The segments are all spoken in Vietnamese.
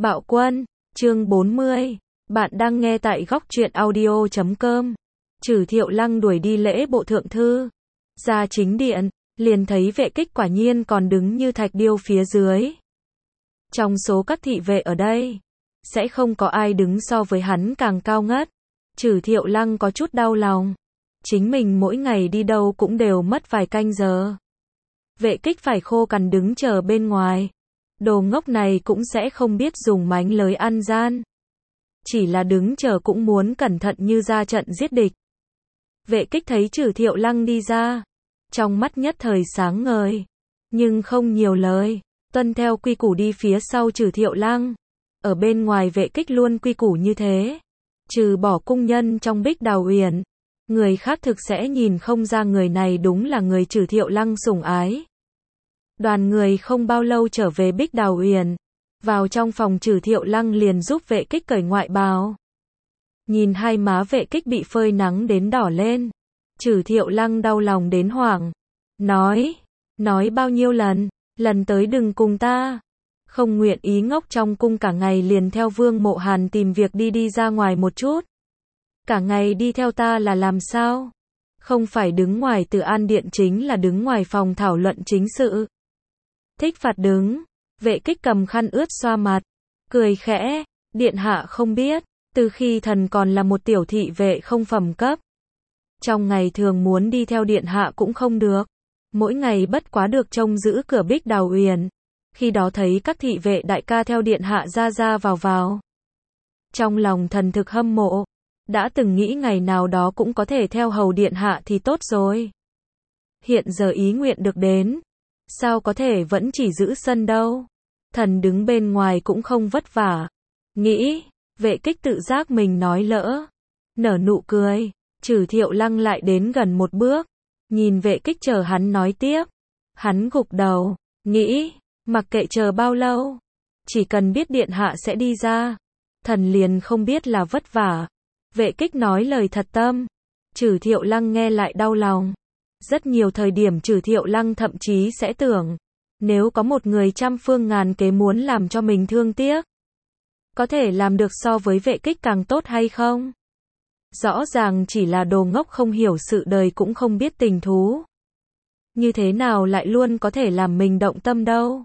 Bạo Quân, chương 40. Bạn đang nghe tại góc truyện audio.com. Trừ Thiệu Lăng đuổi đi lễ bộ thượng thư. Ra chính điện, liền thấy vệ kích quả nhiên còn đứng như thạch điêu phía dưới. Trong số các thị vệ ở đây, sẽ không có ai đứng so với hắn càng cao ngất. Trừ Thiệu Lăng có chút đau lòng. Chính mình mỗi ngày đi đâu cũng đều mất vài canh giờ. Vệ kích phải khô cằn đứng chờ bên ngoài. Đồ ngốc này cũng sẽ không biết dùng mánh lới ăn gian. Chỉ là đứng chờ cũng muốn cẩn thận như ra trận giết địch. Vệ kích thấy Trừ Thiệu Lăng đi ra. Trong mắt nhất thời sáng ngời. Nhưng không nhiều lời. Tuân theo quy củ đi phía sau Trừ Thiệu Lăng. Ở bên ngoài vệ kích luôn quy củ như thế. Trừ bỏ cung nhân trong Bích Đào Uyển. Người khác thực sẽ nhìn không ra người này đúng là người Trừ Thiệu Lăng sủng ái. Đoàn người không bao lâu trở về Bích Đào Uyển. Vào trong phòng Trừ Thiệu Lăng liền giúp vệ kích cởi ngoại bào. Nhìn hai má vệ kích bị phơi nắng đến đỏ lên. Trừ Thiệu Lăng đau lòng đến hoảng. Nói bao nhiêu lần tới đừng cùng ta. Không nguyện ý ngốc trong cung cả ngày liền theo Vương Mộ Hàn tìm việc đi ra ngoài một chút. Cả ngày đi theo ta là làm sao? Không phải đứng ngoài Từ An Điện chính là đứng ngoài phòng thảo luận chính sự. Thích phạt đứng. Vệ kích cầm khăn ướt xoa mặt. Cười khẽ. Điện hạ không biết. Từ khi thần còn là một tiểu thị vệ không phẩm cấp. Trong ngày thường muốn đi theo điện hạ cũng không được. Mỗi ngày bất quá được trông giữ cửa Bích Đào Uyển. Khi đó thấy các thị vệ đại ca theo điện hạ ra vào. Trong lòng thần thực hâm mộ. Đã từng nghĩ ngày nào đó cũng có thể theo hầu điện hạ thì tốt rồi. Hiện giờ ý nguyện được đến. Sao có thể vẫn chỉ giữ sân đâu. Thần đứng bên ngoài cũng không vất vả. Nghĩ, vệ kích tự giác mình nói lỡ. Nở nụ cười, Trừ Thiệu Lăng lại đến gần một bước. Nhìn vệ kích chờ hắn nói tiếp. Hắn gục đầu, nghĩ, mặc kệ chờ bao lâu. Chỉ cần biết điện hạ sẽ đi ra. Thần liền không biết là vất vả. Vệ kích nói lời thật tâm. Trừ Thiệu Lăng nghe lại đau lòng. Rất nhiều thời điểm Trừ Thiệu Lăng thậm chí sẽ tưởng. Nếu có một người trăm phương ngàn kế muốn làm cho mình thương tiếc. Có thể làm được so với vệ kích càng tốt hay không? Rõ ràng chỉ là đồ ngốc không hiểu sự đời cũng không biết tình thú. Như thế nào lại luôn có thể làm mình động tâm đâu?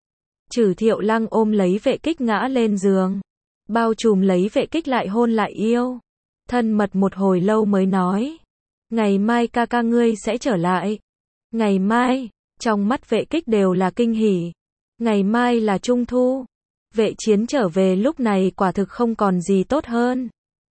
Trừ Thiệu Lăng ôm lấy vệ kích ngã lên giường. Bao trùm lấy vệ kích lại hôn lại yêu. Thân mật một hồi lâu mới nói. Ngày mai ca ca ngươi sẽ trở lại. Ngày mai, trong mắt vệ kích đều là kinh hỉ. Ngày mai là Trung Thu. Vệ Chiến trở về lúc này quả thực không còn gì tốt hơn.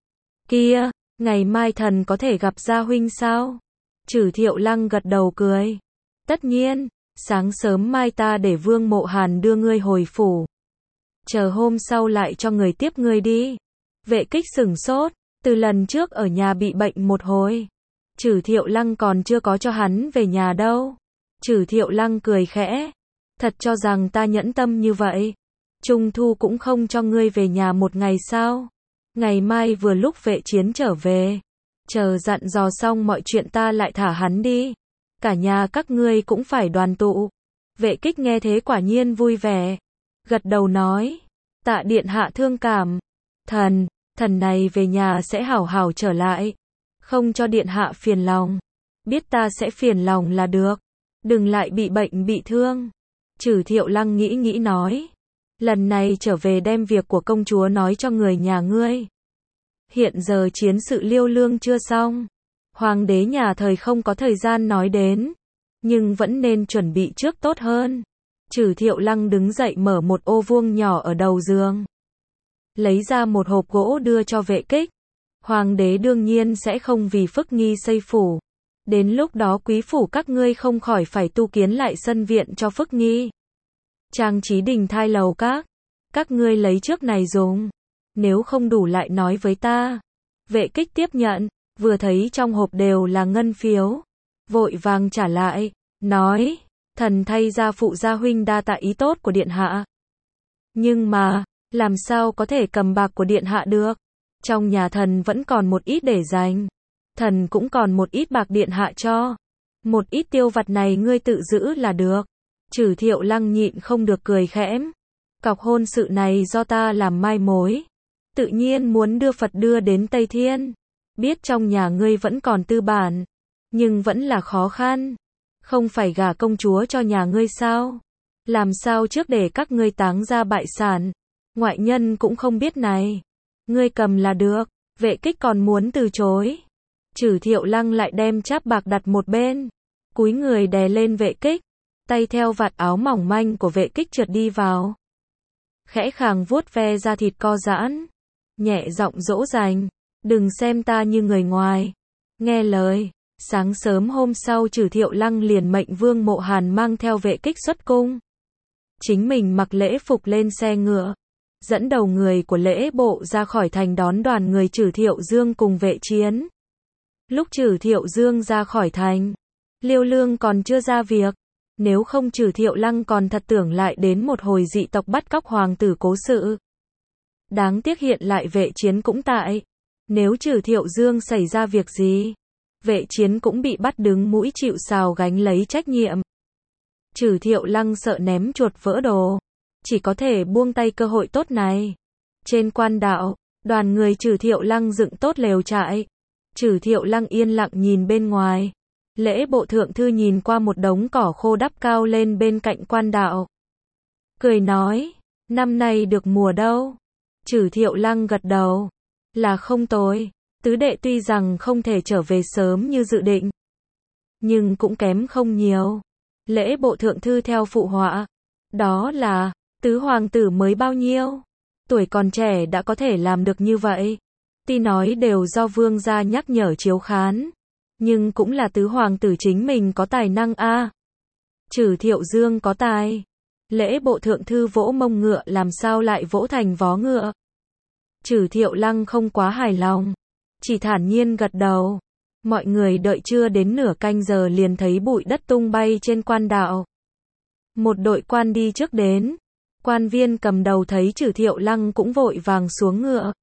Kia, ngày mai thần có thể gặp gia huynh sao? Trừ Thiệu Lăng gật đầu cười. Tất nhiên, sáng sớm mai ta để Vương Mộ Hàn đưa ngươi hồi phủ. Chờ hôm sau lại cho người tiếp ngươi đi. Vệ kích sửng sốt, từ lần trước ở nhà bị bệnh một hồi. Trừ Thiệu Lăng còn chưa có cho hắn về nhà đâu. Trừ Thiệu Lăng cười khẽ. Thật cho rằng ta nhẫn tâm như vậy. Trung Thu cũng không cho ngươi về nhà một ngày sao? Ngày mai vừa lúc Vệ Chiến trở về. Chờ dặn dò xong mọi chuyện ta lại thả hắn đi. Cả nhà các ngươi cũng phải đoàn tụ. Vệ kích nghe thế quả nhiên vui vẻ. Gật đầu nói. Tạ điện hạ thương cảm. Thần này về nhà sẽ hảo hảo trở lại. Không cho điện hạ phiền lòng. Biết ta sẽ phiền lòng là được. Đừng lại bị bệnh bị thương. Trừ Thiệu Lăng nghĩ nói. Lần này trở về đem việc của công chúa nói cho người nhà ngươi. Hiện giờ chiến sự Liêu Lương chưa xong. Hoàng đế nhà thời không có thời gian nói đến. Nhưng vẫn nên chuẩn bị trước tốt hơn. Trừ Thiệu Lăng đứng dậy mở một ô vuông nhỏ ở đầu giường. Lấy ra một hộp gỗ đưa cho vệ kích. Hoàng đế đương nhiên sẽ không vì Phức Nghi xây phủ. Đến lúc đó quý phủ các ngươi không khỏi phải tu kiến lại sân viện cho Phức Nghi. Trang trí đình thai lầu các ngươi lấy trước này dùng. Nếu không đủ lại nói với ta. Vệ kích tiếp nhận, vừa thấy trong hộp đều là ngân phiếu. Vội vàng trả lại, nói, thần thay gia phụ gia huynh đa tạ ý tốt của điện hạ. Nhưng mà, làm sao có thể cầm bạc của điện hạ được? Trong nhà thần vẫn còn một ít để dành. Thần cũng còn một ít bạc điện hạ cho. Một ít tiêu vặt này ngươi tự giữ là được. Trừ Thiệu Lăng nhịn không được cười khẽ. Cọc hôn sự này do ta làm mai mối. Tự nhiên muốn đưa Phật đưa đến Tây Thiên. Biết trong nhà ngươi vẫn còn tư bản, nhưng vẫn là khó khăn. Không phải gả công chúa cho nhà ngươi sao? Làm sao trước để các ngươi táng ra bại sản? Ngoại nhân cũng không biết này. Ngươi cầm là được. Vệ Kích còn muốn từ chối. Trử Thiệu Lăng lại đem cháp bạc đặt một bên. Cúi người đè lên Vệ Kích. Tay theo vạt áo mỏng manh của Vệ Kích trượt đi vào. Khẽ khàng vuốt ve da thịt co giãn. Nhẹ giọng dỗ dành. Đừng xem ta như người ngoài. Nghe lời. Sáng sớm hôm sau Trử Thiệu Lăng liền mệnh Vương Mộ Hàn mang theo Vệ Kích xuất cung. Chính mình mặc lễ phục lên xe ngựa. Dẫn đầu người của lễ bộ ra khỏi thành đón đoàn người Trử Thiệu Dương cùng Vệ Chiến. Lúc Trử Thiệu Dương ra khỏi thành, Liêu Lương còn chưa ra việc. Nếu không Trử Thiệu Lăng còn thật tưởng lại đến một hồi dị tộc bắt cóc hoàng tử cố sự. Đáng tiếc hiện lại Vệ Chiến cũng tại. Nếu Trử Thiệu Dương xảy ra việc gì, Vệ Chiến cũng bị bắt đứng mũi chịu sào gánh lấy trách nhiệm. Trử Thiệu Lăng sợ ném chuột vỡ đồ, chỉ có thể buông tay cơ hội tốt này. Trên quan đạo, đoàn người Trử Thiệu Lăng dựng tốt lều trại. Trử Thiệu Lăng yên lặng nhìn bên ngoài. Lễ bộ thượng thư nhìn qua một đống cỏ khô đắp cao lên bên cạnh quan đạo. Cười nói, năm nay được mùa đâu? Trử Thiệu Lăng gật đầu. Là không tồi. Tứ đệ tuy rằng không thể trở về sớm như dự định, nhưng cũng kém không nhiều. Lễ bộ thượng thư theo phụ họa. Đó là, tứ hoàng tử mới bao nhiêu? Tuổi còn trẻ đã có thể làm được như vậy. Tuy nói đều do vương gia nhắc nhở chiếu khán, nhưng cũng là tứ hoàng tử chính mình có tài năng a. Trử Thiệu Dương có tài. Lễ bộ thượng thư vỗ mông ngựa làm sao lại vỗ thành vó ngựa. Trử Thiệu Lăng không quá hài lòng, chỉ thản nhiên gật đầu. Mọi người đợi chưa đến nửa canh giờ liền thấy bụi đất tung bay trên quan đạo. Một đội quan đi trước đến. Quan viên cầm đầu thấy Trử Thiệu Lăng cũng vội vàng xuống ngựa.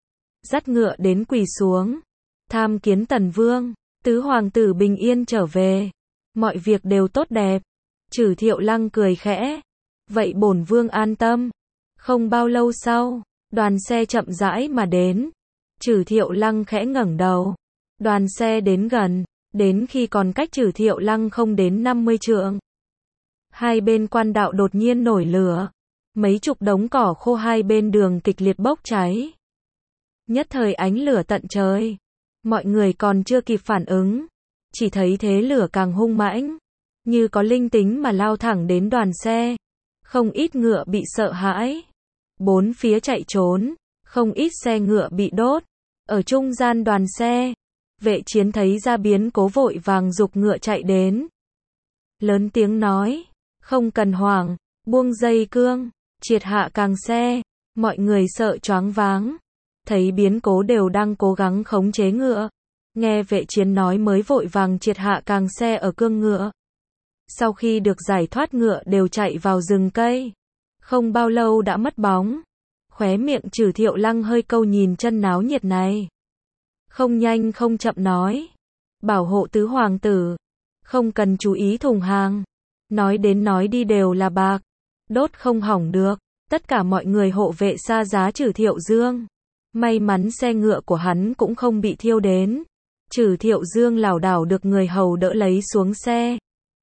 Dắt ngựa đến quỳ xuống. Tham kiến Tần Vương, tứ hoàng tử bình yên trở về. Mọi việc đều tốt đẹp. Trử Thiệu Lăng cười khẽ. Vậy bổn vương an tâm. Không bao lâu sau, đoàn xe chậm rãi mà đến. Trử Thiệu Lăng khẽ ngẩng đầu. Đoàn xe đến gần, đến khi còn cách Trử Thiệu Lăng không đến 50 trượng. Hai bên quan đạo đột nhiên nổi lửa. Mấy chục đống cỏ khô hai bên đường kịch liệt bốc cháy. Nhất thời ánh lửa tận trời. Mọi người còn chưa kịp phản ứng, chỉ thấy thế lửa càng hung mãnh, như có linh tính mà lao thẳng đến đoàn xe. Không ít ngựa bị sợ hãi, bốn phía chạy trốn, không ít xe ngựa bị đốt. Ở trung gian đoàn xe, Vệ Chiến thấy ra biến cố vội vàng giục ngựa chạy đến. Lớn tiếng nói, không cần hoảng, buông dây cương, triệt hạ càng xe. Mọi người sợ choáng váng, thấy biến cố đều đang cố gắng khống chế ngựa. Nghe Vệ Chiến nói mới vội vàng triệt hạ càng xe ở cương ngựa. Sau khi được giải thoát ngựa đều chạy vào rừng cây. Không bao lâu đã mất bóng. Khóe miệng Trử Thiệu Lăng hơi câu nhìn chân náo nhiệt này. Không nhanh không chậm nói. Bảo hộ tứ hoàng tử. Không cần chú ý thùng hàng. Nói đến nói đi đều là bạc. Đốt không hỏng được. Tất cả mọi người hộ vệ xa giá Trử Thiệu Dương. May mắn xe ngựa của hắn cũng không bị thiêu đến. Trử Thiệu Dương lảo đảo được người hầu đỡ lấy xuống xe.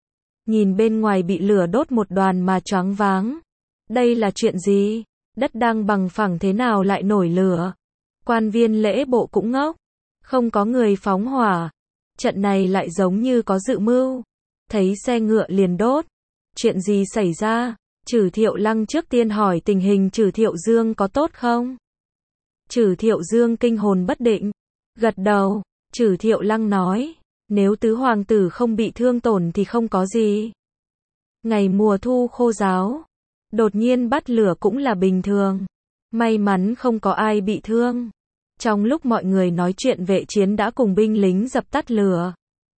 Nhìn bên ngoài bị lửa đốt một đoàn mà choáng váng. Đây là chuyện gì? Đất đang bằng phẳng thế nào lại nổi lửa? Quan viên lễ bộ cũng ngốc. Không có người phóng hỏa. Trận này lại giống như có dự mưu. Thấy xe ngựa liền đốt. Chuyện gì xảy ra? Trử Thiệu Lăng trước tiên hỏi tình hình Trử Thiệu Dương có tốt không? Trử Thiệu Dương kinh hồn bất định. Gật đầu. Trử Thiệu Lăng nói, nếu tứ hoàng tử không bị thương tổn thì không có gì. Ngày mùa thu khô ráo, đột nhiên bắt lửa cũng là bình thường. May mắn không có ai bị thương. Trong lúc mọi người nói chuyện Vệ Chiến đã cùng binh lính dập tắt lửa.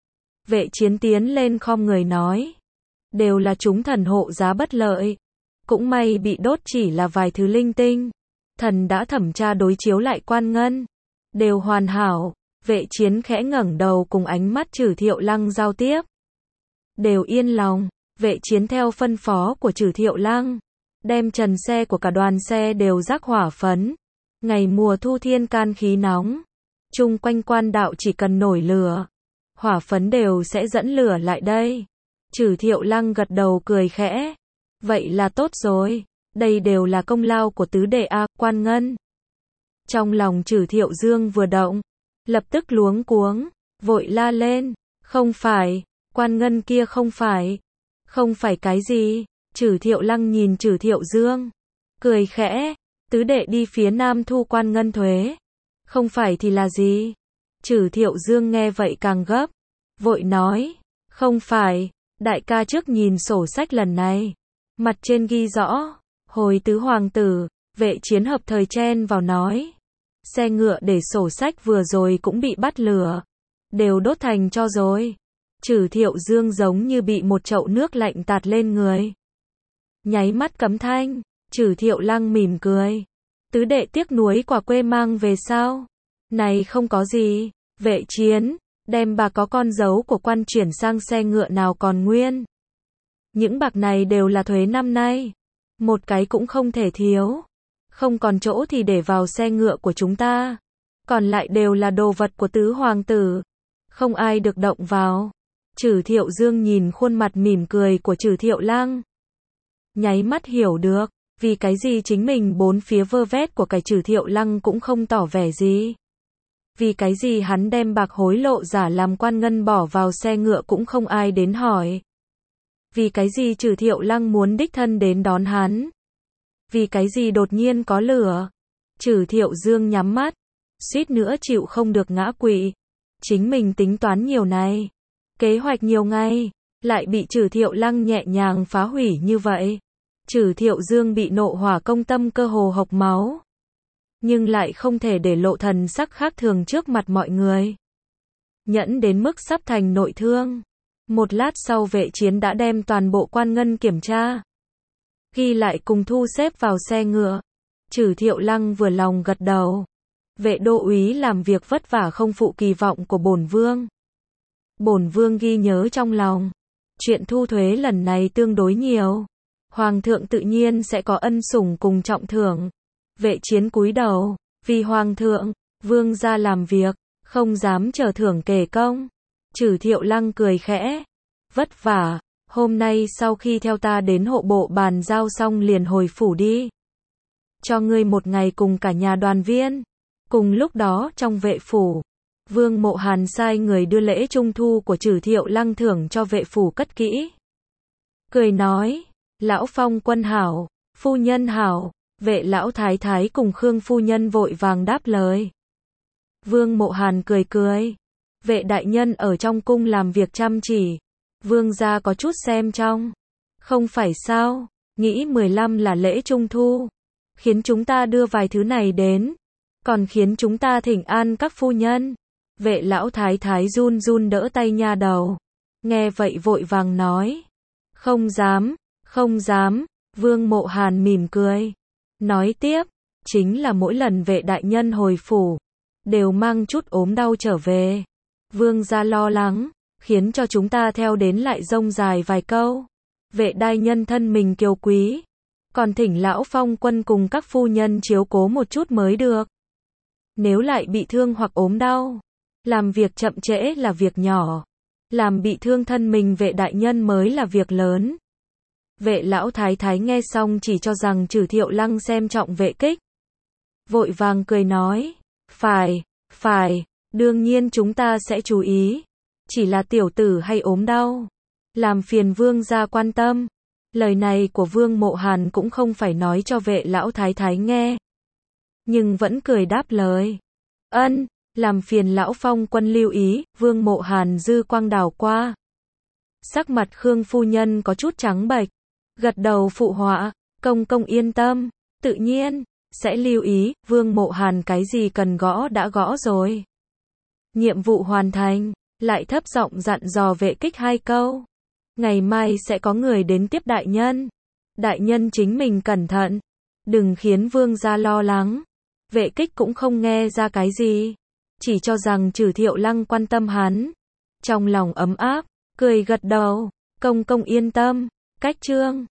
Vệ Chiến tiến lên khom người nói, đều là chúng thần hộ giá bất lợi. Cũng may bị đốt chỉ là vài thứ linh tinh. Thần đã thẩm tra đối chiếu lại quan ngân. Đều hoàn hảo. Vệ Chiến khẽ ngẩng đầu cùng ánh mắt Trử Thiệu Lăng giao tiếp. Đều yên lòng. Vệ Chiến theo phân phó của Trử Thiệu Lăng. đem trần xe của cả đoàn xe đều rắc hỏa phấn. Ngày mùa thu thiên can khí nóng, chung quanh quan đạo chỉ cần nổi lửa, hỏa phấn đều sẽ dẫn lửa lại đây. Trử Thiệu Lăng gật đầu cười khẽ. Vậy là tốt rồi, đây đều là công lao của tứ đệ a, Quan Ngân. Trong lòng Trử Thiệu Dương vừa động, lập tức luống cuống, vội la lên, không phải, Quan Ngân kia không phải. Không phải cái gì? Trử Thiệu Lăng nhìn Trử Thiệu Dương, cười khẽ, tứ đệ đi phía nam thu Quan Ngân thuế. Không phải thì là gì? Trử Thiệu Dương nghe vậy càng gấp, vội nói, không phải, đại ca trước nhìn sổ sách lần này. Mặt trên ghi rõ, hồi tứ hoàng tử, Vệ Chiến hợp thời chen vào nói. Xe ngựa để sổ sách vừa rồi cũng bị bắt lửa, đều đốt thành tro rồi. Trử Thiệu Dương giống như bị một chậu nước lạnh tạt lên người. Nháy mắt cấm thanh, Trử Thiệu Lăng mỉm cười. Tứ đệ tiếc nuối quả quê mang về sao? Này không có gì, Vệ Chiến, đem bạc có con dấu của quan chuyển sang xe ngựa nào còn nguyên. Những bạc này đều là thuế năm nay, một cái cũng không thể thiếu. Không còn chỗ thì để vào xe ngựa của chúng ta. Còn lại đều là đồ vật của tứ hoàng tử, không ai được động vào. Trử Thiệu Dương nhìn khuôn mặt mỉm cười của Trử Thiệu Lăng, nháy mắt hiểu được, vì cái gì chính mình bốn phía vơ vét của cái Trử Thiệu Lăng cũng không tỏ vẻ gì. Vì cái gì hắn đem bạc hối lộ giả làm Quan Ngân bỏ vào xe ngựa cũng không ai đến hỏi. Vì cái gì Trử Thiệu Lăng muốn đích thân đến đón hắn. Vì cái gì đột nhiên có lửa. Trử Thiệu Dương nhắm mắt, suýt nữa chịu không được ngã quỵ. Chính mình tính toán nhiều này, kế hoạch nhiều ngày, lại bị Trử Thiệu Lăng nhẹ nhàng phá hủy như vậy. Trử Thiệu Dương bị nộ hỏa công tâm cơ hồ hộc máu, nhưng lại không thể để lộ thần sắc khác thường trước mặt mọi người. Nhẫn đến mức sắp thành nội thương. Một lát sau Vệ Chiến đã đem toàn bộ Quan Ngân kiểm tra, ghi lại cùng thu xếp vào xe ngựa. Trử Thiệu Lăng vừa lòng gật đầu. Vệ đô úy làm việc vất vả không phụ kỳ vọng của bổn vương. Bổn vương ghi nhớ trong lòng. Chuyện thu thuế lần này tương đối nhiều, hoàng thượng tự nhiên sẽ có ân sủng cùng trọng thưởng. Vệ Chiến cúi đầu, vì hoàng thượng, vương gia làm việc, không dám chờ thưởng kể công. Trử Thiệu Lăng cười khẽ, vất vả, hôm nay sau khi theo ta đến hộ bộ bàn giao xong liền hồi phủ đi. Cho ngươi một ngày cùng cả nhà đoàn viên. Cùng lúc đó trong vệ phủ, Vương Mộ Hàn sai người đưa lễ trung thu của Trử Thiệu Lăng thưởng cho vệ phủ cất kỹ. Cười nói, lão phong quân hảo, phu nhân hảo. Vệ lão thái thái cùng Khương phu nhân vội vàng đáp lời. Vương Mộ Hàn cười cười, vệ đại nhân ở trong cung làm việc chăm chỉ, vương gia có chút xem trong. Không phải sao, nghĩ 15 là lễ trung thu, khiến chúng ta đưa vài thứ này đến, còn khiến chúng ta thỉnh an các phu nhân. Vệ lão thái thái run run đỡ tay nha đầu, nghe vậy vội vàng nói, không dám, không dám. Vương Mộ Hàn mỉm cười, nói tiếp, chính là mỗi lần vệ đại nhân hồi phủ, đều mang chút ốm đau trở về. Vương gia lo lắng, khiến cho chúng ta theo đến lại rông dài vài câu. Vệ đại nhân thân mình kiêu quý, còn thỉnh lão phong quân cùng các phu nhân chiếu cố một chút mới được. Nếu lại bị thương hoặc ốm đau, làm việc chậm trễ là việc nhỏ, làm bị thương thân mình vệ đại nhân mới là việc lớn. Vệ lão thái thái nghe xong chỉ cho rằng Trử Thiệu Lăng xem trọng vệ kích, vội vàng cười nói, phải, đương nhiên chúng ta sẽ chú ý, chỉ là tiểu tử hay ốm đau, làm phiền vương gia quan tâm. Lời này của Vương Mộ Hàn cũng không phải nói cho vệ lão thái thái nghe, nhưng vẫn cười đáp lời, ân, làm phiền lão phong quân lưu ý. Vương Mộ Hàn dư quang đảo qua, sắc mặt Khương phu nhân có chút trắng bệch, gật đầu phụ họa, công công yên tâm, tự nhiên sẽ lưu ý. Vương Mộ Hàn cái gì cần gõ đã gõ rồi, nhiệm vụ hoàn thành, lại thấp giọng dặn dò vệ kích 2 câu, ngày mai sẽ có người đến tiếp đại nhân, đại nhân chính mình cẩn thận, đừng khiến vương gia lo lắng. Vệ kích cũng không nghe ra cái gì, chỉ cho rằng Trử Thiệu Lăng quan tâm hắn, trong lòng ấm áp, cười gật đầu, công công yên tâm. Cách chương